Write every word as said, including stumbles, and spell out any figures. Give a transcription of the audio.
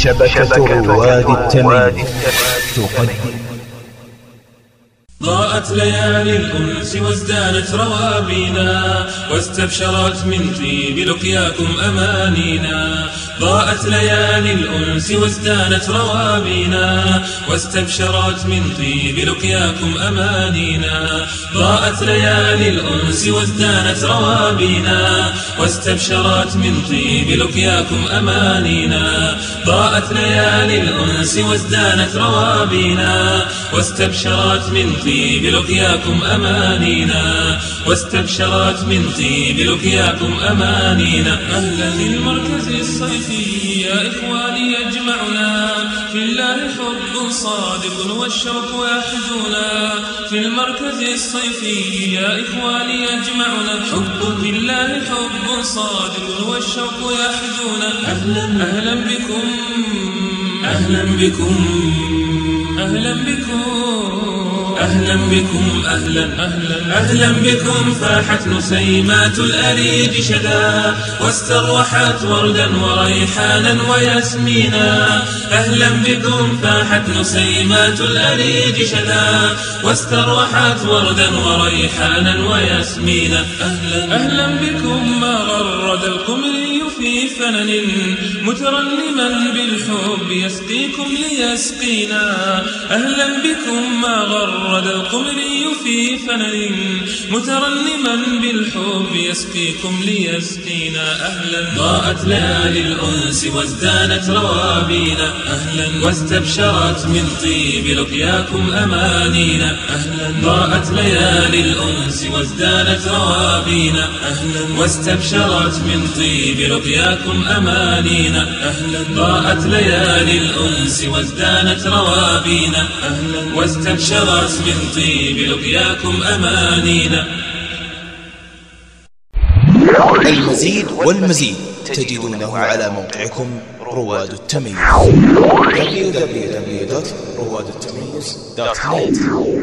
شبكة رواد التميم تقدم. ضاءت ليالي الأنس وازدانت روابينا، واستبشرت من طيب لقياكم أمانينا. ضاءت ليالي الأنس وازدانت روابينا، واستبشرت من طيب لقياكم أمانينا. ضاءت ليالي الأنس وازدانت روابينا، واستبشرت من طيب لقياكم أمانينا. ضاءت ليالي الأنس وازدانت روابينا، واستبشرت من طيب لقياكم أمانينا. واستبشرت من طيب لقياكم أمانينا. أهلا في المركز الصيفي يا إخواني يجمعنا في الله حب صادق والشوق يحدنا. في المركز الصيفي يا إخواني يجمعنا حب في الله حب صادق والشوق يحدنا. أهلا أهلا بكم أهلا بكم أهلا بكم أهلا بكم أهلا أهلا أهلا بكم. فاحت نسيمات الأريج شذا، واستروحت وردا وريحانا وياسمينا. أهلا بكم فاحت نسيمات الأريج شذا، واستروحت وردا وريحانا وياسمينا. أهلا أهلا بكم. ما غرد القمري في فنن مترنما بالحب يسقيكم ليسقينا. أهلا بكم. ما غرد القمري في فنن مترنما بالحب يسقيكم ليسقينا. أهلا. ضاءت ليالي الأنس وازدانت روابينا. أهلا. واستبشرت من طيب لقياكم أمانينا. أهلا. ضاءت ليالي الأنس وازدانت روابينا. أهلا. واستبشرت من طيب لقياكم أمانينا. أهلا. ضاءت ليالي الأنس وازدانت روابينا. أهلا. واستبشرت من طيب لقياكم أمانينا. المزيد والمزيد تجدونه على موقعكم رواد التميز دبليو دبليو دبليو دوت رواد التميز دوت نت.